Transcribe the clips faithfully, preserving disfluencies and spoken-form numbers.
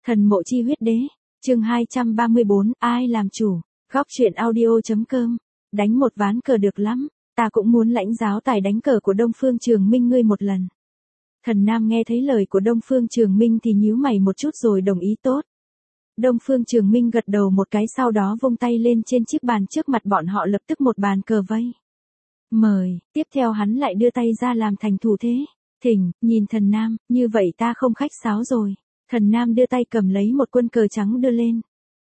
Thần mộ chi huyết đế, chương hai trăm ba mươi bốn, ai làm chủ, góc truyện audio.com, đánh một ván cờ được lắm, ta cũng muốn lãnh giáo tài đánh cờ của Đông Phương Trường Minh ngươi một lần. Thần Nam nghe thấy lời của Đông Phương Trường Minh thì nhíu mày một chút rồi đồng ý tốt. Đông Phương Trường Minh gật đầu một cái sau đó vung tay lên trên chiếc bàn trước mặt bọn họ lập tức một bàn cờ vây. Mời, tiếp theo hắn lại đưa tay ra làm thành thủ thế. Thỉnh, nhìn thần Nam, như vậy ta không khách sáo rồi. Thần Nam đưa tay cầm lấy một quân cờ trắng đưa lên.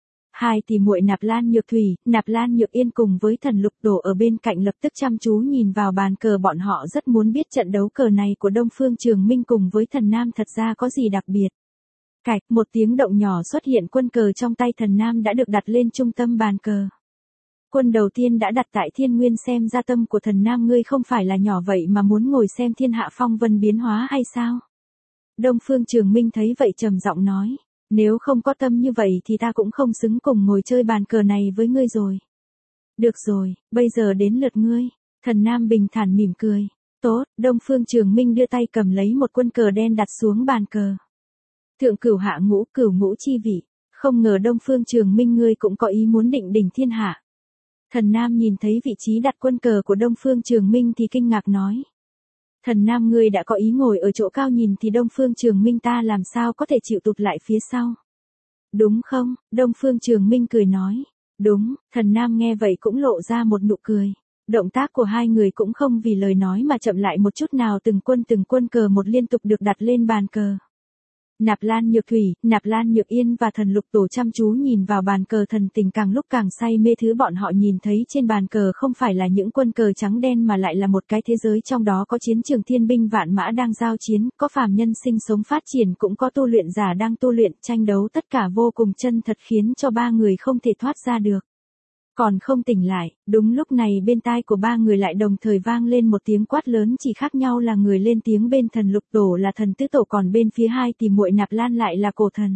Hai tỷ muội Nạp Lan Nhược Thủy, Nạp Lan Nhược Yên cùng với Thần Lục Đồ ở bên cạnh lập tức chăm chú nhìn vào bàn cờ, bọn họ rất muốn biết trận đấu cờ này của Đông Phương Trường Minh cùng với thần Nam thật ra có gì đặc biệt. Cạch, một tiếng động nhỏ xuất hiện, quân cờ trong tay thần Nam đã được đặt lên trung tâm bàn cờ. Quân đầu tiên đã đặt tại Thiên Nguyên, xem ra tâm của thần Nam ngươi không phải là nhỏ vậy mà muốn ngồi xem thiên hạ phong vân biến hóa hay sao? Đông Phương Trường Minh thấy vậy trầm giọng nói, nếu không có tâm như vậy thì ta cũng không xứng cùng ngồi chơi bàn cờ này với ngươi rồi. Được rồi, bây giờ đến lượt ngươi. Thần Nam bình thản mỉm cười. Tốt, Đông Phương Trường Minh đưa tay cầm lấy một quân cờ đen đặt xuống bàn cờ. Thượng cửu hạ ngũ, cửu ngũ chi vị, không ngờ Đông Phương Trường Minh ngươi cũng có ý muốn định đỉnh thiên hạ. Thần Nam nhìn thấy vị trí đặt quân cờ của Đông Phương Trường Minh thì kinh ngạc nói. Thần Nam ngươi đã có ý ngồi ở chỗ cao nhìn thì Đông Phương Trường Minh ta làm sao có thể chịu tụt lại phía sau. Đúng không? Đông Phương Trường Minh cười nói. Đúng, thần Nam nghe vậy cũng lộ ra một nụ cười. Động tác của hai người cũng không vì lời nói mà chậm lại một chút nào, từng quân từng quân cờ một liên tục được đặt lên bàn cờ. Nạp Lan Nhược Thủy, Nạp Lan Nhược Yên và Thần Lục Tổ chăm chú nhìn vào bàn cờ, thần tình càng lúc càng say mê. Thứ bọn họ nhìn thấy trên bàn cờ không phải là những quân cờ trắng đen mà lại là một cái thế giới, trong đó có chiến trường thiên binh vạn mã đang giao chiến, có phàm nhân sinh sống phát triển, cũng có tu luyện giả đang tu luyện, tranh đấu, tất cả vô cùng chân thật khiến cho ba người không thể thoát ra được. Còn không tỉnh lại, đúng lúc này bên tai của ba người lại đồng thời vang lên một tiếng quát lớn, chỉ khác nhau là người lên tiếng bên Thần Lục Tổ là Thần Tứ Tổ, còn bên phía hai tỷ muội Nạp Lan lại là Cổ Thần.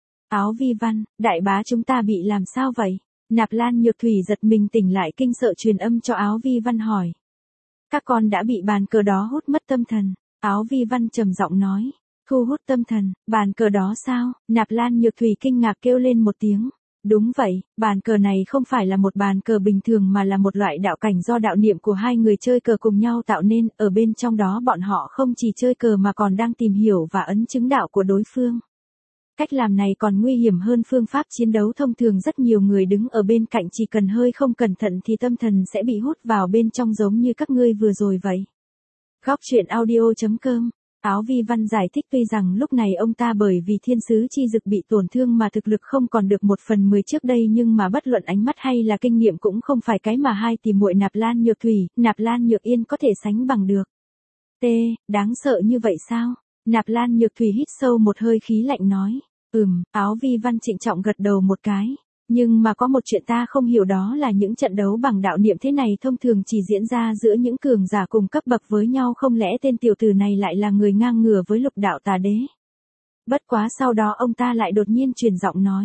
Áo Vi Văn, đại bá chúng ta bị làm sao vậy? Nạp Lan Nhược Thủy giật mình tỉnh lại kinh sợ truyền âm cho Áo Vi Văn hỏi. Các con đã bị bàn cờ đó hút mất tâm thần. Áo Vi Văn trầm giọng nói. Thu hút tâm thần, bàn cờ đó sao? Nạp Lan Nhược Thủy kinh ngạc kêu lên một tiếng. Đúng vậy, bàn cờ này không phải là một bàn cờ bình thường mà là một loại đạo cảnh do đạo niệm của hai người chơi cờ cùng nhau tạo nên, ở bên trong đó bọn họ không chỉ chơi cờ mà còn đang tìm hiểu và ấn chứng đạo của đối phương. Cách làm này còn nguy hiểm hơn phương pháp chiến đấu thông thường, rất nhiều người đứng ở bên cạnh chỉ cần hơi không cẩn thận thì tâm thần sẽ bị hút vào bên trong giống như các ngươi vừa rồi vậy. Góc truyện audio.com. Áo Vi Văn giải thích tuy rằng lúc này ông ta bởi vì thiên sứ chi dực bị tổn thương mà thực lực không còn được một phần mười trước đây, nhưng mà bất luận ánh mắt hay là kinh nghiệm cũng không phải cái mà hai tỷ muội Nạp Lan Nhược Thủy, Nạp Lan Nhược Yên có thể sánh bằng được. T, đáng sợ như vậy sao? Nạp Lan Nhược Thủy hít sâu một hơi khí lạnh nói. Ừm, Áo Vi Văn trịnh trọng gật đầu một cái. Nhưng mà có một chuyện ta không hiểu, đó là những trận đấu bằng đạo niệm thế này thông thường chỉ diễn ra giữa những cường giả cùng cấp bậc với nhau, không lẽ tên tiểu tử này lại là người ngang ngửa với Lục Đạo Tà Đế? Bất quá sau đó ông ta lại đột nhiên truyền giọng nói.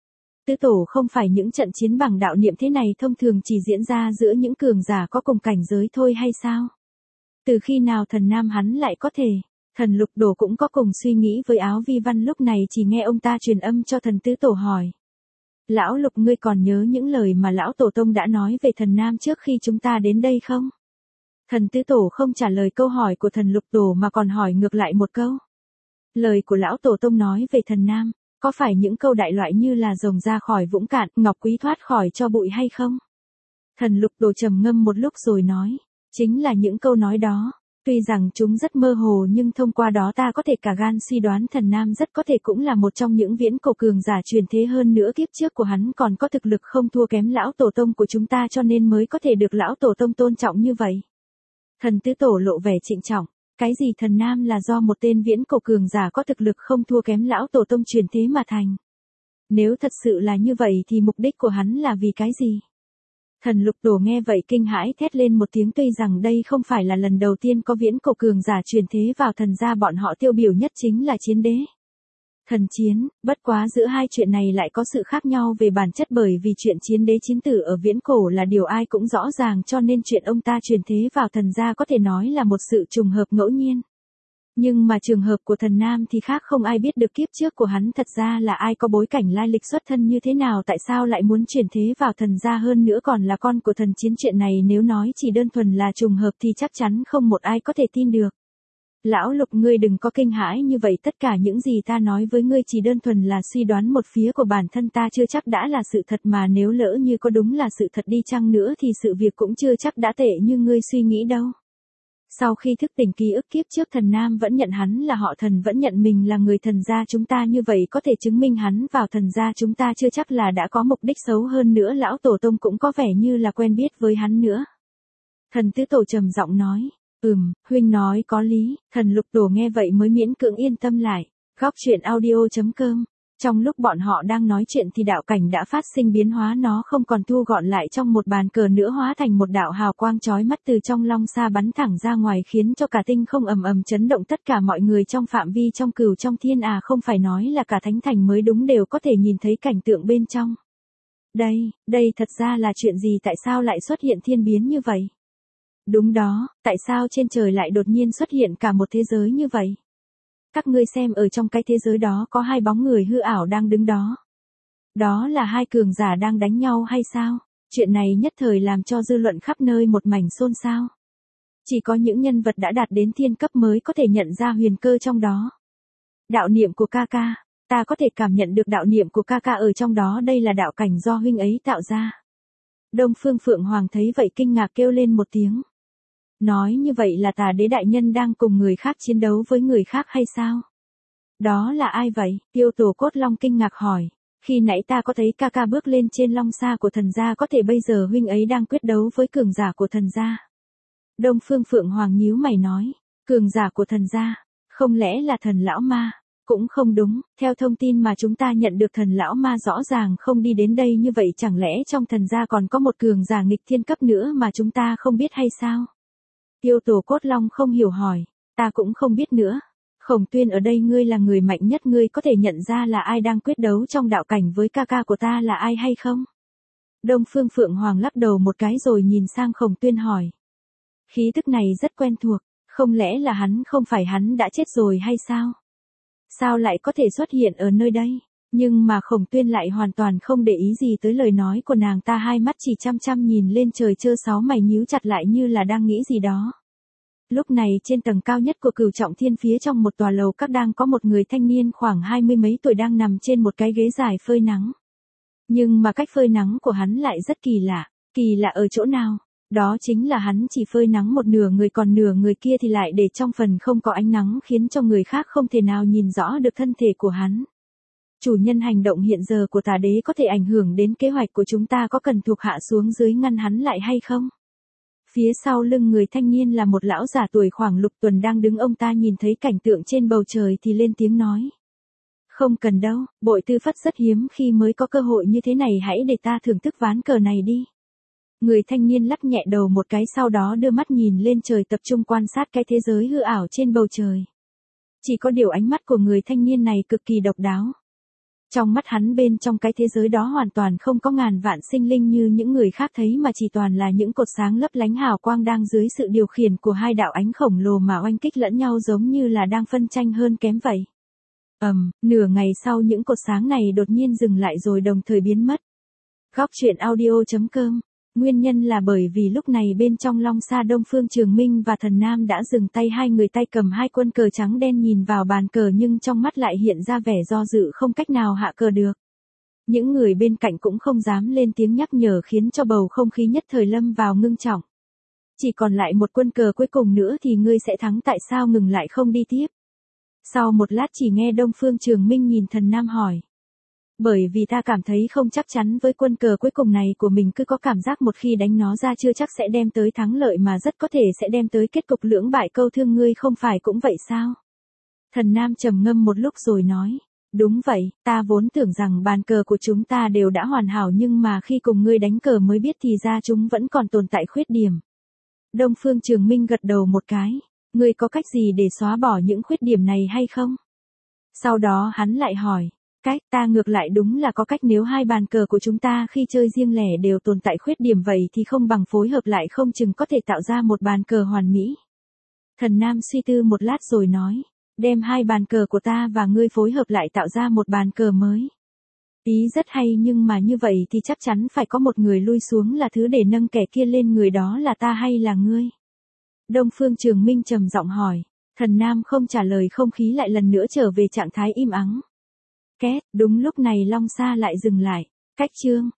Tứ Tổ, không phải những trận chiến bằng đạo niệm thế này thông thường chỉ diễn ra giữa những cường giả có cùng cảnh giới thôi hay sao? Từ khi nào thần Nam hắn lại có thể? Thần Lục Đồ cũng có cùng suy nghĩ với Áo Vi Văn, lúc này chỉ nghe ông ta truyền âm cho thần Tứ Tổ hỏi. Lão Lục, ngươi còn nhớ những lời mà Lão Tổ Tông đã nói về thần Nam trước khi chúng ta đến đây không? Thần Tứ Tổ không trả lời câu hỏi của thần Lục Tổ mà còn hỏi ngược lại một câu. Lời của Lão Tổ Tông nói về thần Nam, có phải những câu đại loại như là rồng ra khỏi vũng cạn, ngọc quý thoát khỏi cho bụi hay không? Thần Lục Tổ trầm ngâm một lúc rồi nói, chính là những câu nói đó. Tuy rằng chúng rất mơ hồ nhưng thông qua đó ta có thể cả gan suy đoán thần Nam rất có thể cũng là một trong những viễn cổ cường giả truyền thế, hơn nữa kiếp trước của hắn còn có thực lực không thua kém Lão Tổ Tông của chúng ta, cho nên mới có thể được Lão Tổ Tông tôn trọng như vậy. Thần Tứ Tổ lộ vẻ trịnh trọng, cái gì thần Nam là do một tên viễn cổ cường giả có thực lực không thua kém Lão Tổ Tông truyền thế mà thành. Nếu thật sự là như vậy thì mục đích của hắn là vì cái gì? Thần Lục Tổ nghe vậy kinh hãi thét lên một tiếng, tuy rằng đây không phải là lần đầu tiên có viễn cổ cường giả truyền thế vào thần gia bọn họ, tiêu biểu nhất chính là chiến đế. Thần chiến, bất quá giữa hai chuyện này lại có sự khác nhau về bản chất, bởi vì chuyện chiến đế chiến tử ở viễn cổ là điều ai cũng rõ ràng, cho nên chuyện ông ta truyền thế vào thần gia có thể nói là một sự trùng hợp ngẫu nhiên. Nhưng mà trường hợp của thần Nam thì khác, không ai biết được kiếp trước của hắn thật ra là ai, có bối cảnh lai lịch xuất thân như thế nào, tại sao lại muốn chuyển thế vào thần gia, hơn nữa còn là con của thần chiến. Chuyện này nếu nói chỉ đơn thuần là trùng hợp thì chắc chắn không một ai có thể tin được. Lão Lục, ngươi đừng có kinh hãi như vậy, tất cả những gì ta nói với ngươi chỉ đơn thuần là suy đoán một phía của bản thân ta, chưa chắc đã là sự thật, mà nếu lỡ như có đúng là sự thật đi chăng nữa thì sự việc cũng chưa chắc đã tệ như ngươi suy nghĩ đâu. Sau khi thức tỉnh ký ức kiếp trước, thần Nam vẫn nhận hắn là họ Thần, vẫn nhận mình là người thần gia chúng ta, như vậy có thể chứng minh hắn vào thần gia chúng ta chưa chắc là đã có mục đích xấu, hơn nữa lão tổ tông cũng có vẻ như là quen biết với hắn nữa. Thần Tứ Tổ trầm giọng nói, ừm, huynh nói có lý. Thần Lục Tổ nghe vậy mới miễn cưỡng yên tâm lại. Góc truyện audio chấm com. Trong lúc bọn họ đang nói chuyện thì đạo cảnh đã phát sinh biến hóa, nó không còn thu gọn lại trong một bàn cờ nữa, hóa thành một đạo hào quang chói mắt từ trong long sa bắn thẳng ra ngoài, khiến cho cả tinh không ầm ầm chấn động. Tất cả mọi người trong phạm vi trong Cửu Trong Thiên, à không phải nói là cả thánh thành mới đúng, đều có thể nhìn thấy cảnh tượng bên trong. Đây, đây thật ra là chuyện gì, tại sao lại xuất hiện thiên biến như vậy? Đúng đó, tại sao trên trời lại đột nhiên xuất hiện cả một thế giới như vậy? Các ngươi xem, ở trong cái thế giới đó có hai bóng người hư ảo đang đứng đó. Đó là hai cường giả đang đánh nhau hay sao? Chuyện này nhất thời làm cho dư luận khắp nơi một mảnh xôn xao. Chỉ có những nhân vật đã đạt đến thiên cấp mới có thể nhận ra huyền cơ trong đó. Đạo niệm của ca ca, ta có thể cảm nhận được đạo niệm của ca ca ở trong đó, đây là đạo cảnh do huynh ấy tạo ra. Đông Phương Phượng Hoàng thấy vậy kinh ngạc kêu lên một tiếng. Nói như vậy là Tà Đế đại nhân đang cùng người khác chiến đấu với người khác hay sao? Đó là ai vậy? Yêu Tổ Cốt Long kinh ngạc hỏi. Khi nãy ta có thấy ca ca bước lên trên long sa của thần gia, có thể bây giờ huynh ấy đang quyết đấu với cường giả của thần gia. Đông Phương Phượng Hoàng nhíu mày nói. Cường giả của thần gia, không lẽ là thần lão ma? Cũng không đúng, theo thông tin mà chúng ta nhận được thần lão ma rõ ràng không đi đến đây, như vậy chẳng lẽ trong thần gia còn có một cường giả nghịch thiên cấp nữa mà chúng ta không biết hay sao? Yêu Tổ Cốt Long không hiểu hỏi, ta cũng không biết nữa. Khổng Tuyên, ở đây ngươi là người mạnh nhất, ngươi có thể nhận ra là ai đang quyết đấu trong đạo cảnh với ca ca của ta là ai hay không? Đông Phương Phượng Hoàng lắc đầu một cái rồi nhìn sang Khổng Tuyên hỏi. Khí tức này rất quen thuộc, không lẽ là hắn? Không phải hắn đã chết rồi hay sao? Sao lại có thể xuất hiện ở nơi đây? Nhưng mà Khổng Tuyên lại hoàn toàn không để ý gì tới lời nói của nàng ta, hai mắt chỉ chăm chăm nhìn lên trời, chơ sáu mày nhíu chặt lại như là đang nghĩ gì đó. Lúc này trên tầng cao nhất của Cửu Trọng Thiên, phía trong một tòa lầu các, đang có một người thanh niên khoảng hai mươi mấy tuổi đang nằm trên một cái ghế dài phơi nắng. Nhưng mà cách phơi nắng của hắn lại rất kỳ lạ. Kỳ lạ ở chỗ nào? Đó chính là hắn chỉ phơi nắng một nửa người, còn nửa người kia thì lại để trong phần không có ánh nắng, khiến cho người khác không thể nào nhìn rõ được thân thể của hắn. Chủ nhân, hành động hiện giờ của Tà Đế có thể ảnh hưởng đến kế hoạch của chúng ta, có cần thuộc hạ xuống dưới ngăn hắn lại hay không? Phía sau lưng người thanh niên là một lão giả tuổi khoảng lục tuần đang đứng, ông ta nhìn thấy cảnh tượng trên bầu trời thì lên tiếng nói. Không cần đâu, Bội Tư Phất rất hiếm khi mới có cơ hội như thế này, hãy để ta thưởng thức ván cờ này đi. Người thanh niên lắc nhẹ đầu một cái, sau đó đưa mắt nhìn lên trời, tập trung quan sát cái thế giới hư ảo trên bầu trời. Chỉ có điều ánh mắt của người thanh niên này cực kỳ độc đáo. Trong mắt hắn, bên trong cái thế giới đó hoàn toàn không có ngàn vạn sinh linh như những người khác thấy, mà chỉ toàn là những cột sáng lấp lánh hào quang đang dưới sự điều khiển của hai đạo ánh khổng lồ mà oanh kích lẫn nhau, giống như là đang phân tranh hơn kém vậy. Ầm, um, nửa ngày sau những cột sáng này đột nhiên dừng lại rồi đồng thời biến mất. Góc truyện audio chấm com. Nguyên nhân là bởi vì lúc này bên trong long sa, Đông Phương Trường Minh và Thần Nam đã dừng tay, hai người tay cầm hai quân cờ trắng đen nhìn vào bàn cờ, nhưng trong mắt lại hiện ra vẻ do dự, không cách nào hạ cờ được. Những người bên cạnh cũng không dám lên tiếng nhắc nhở, khiến cho bầu không khí nhất thời lâm vào ngưng trọng. Chỉ còn lại một quân cờ cuối cùng nữa thì ngươi sẽ thắng, tại sao ngừng lại không đi tiếp? Sau một lát chỉ nghe Đông Phương Trường Minh nhìn Thần Nam hỏi. Bởi vì ta cảm thấy không chắc chắn với quân cờ cuối cùng này của mình, cứ có cảm giác một khi đánh nó ra chưa chắc sẽ đem tới thắng lợi, mà rất có thể sẽ đem tới kết cục lưỡng bại câu thương, ngươi không phải cũng vậy sao? Thần Nam trầm ngâm một lúc rồi nói. Đúng vậy, ta vốn tưởng rằng bàn cờ của chúng ta đều đã hoàn hảo, nhưng mà khi cùng ngươi đánh cờ mới biết thì ra chúng vẫn còn tồn tại khuyết điểm. Đông Phương Trường Minh gật đầu một cái. Ngươi có cách gì để xóa bỏ những khuyết điểm này hay không? Sau đó hắn lại hỏi. Cách, ta ngược lại đúng là có cách, nếu hai bàn cờ của chúng ta khi chơi riêng lẻ đều tồn tại khuyết điểm, vậy thì không bằng phối hợp lại, không chừng có thể tạo ra một bàn cờ hoàn mỹ. Thần Nam suy tư một lát rồi nói, đem hai bàn cờ của ta và ngươi phối hợp lại tạo ra một bàn cờ mới. Ý rất hay nhưng mà như vậy thì chắc chắn phải có một người lui xuống là thứ để nâng kẻ kia lên, người đó là ta hay là ngươi? Đông Phương Trường Minh trầm giọng hỏi. Thần Nam không trả lời, không khí lại lần nữa trở về trạng thái im ắng. Két, đúng lúc này Long Sa lại dừng lại. Cách chương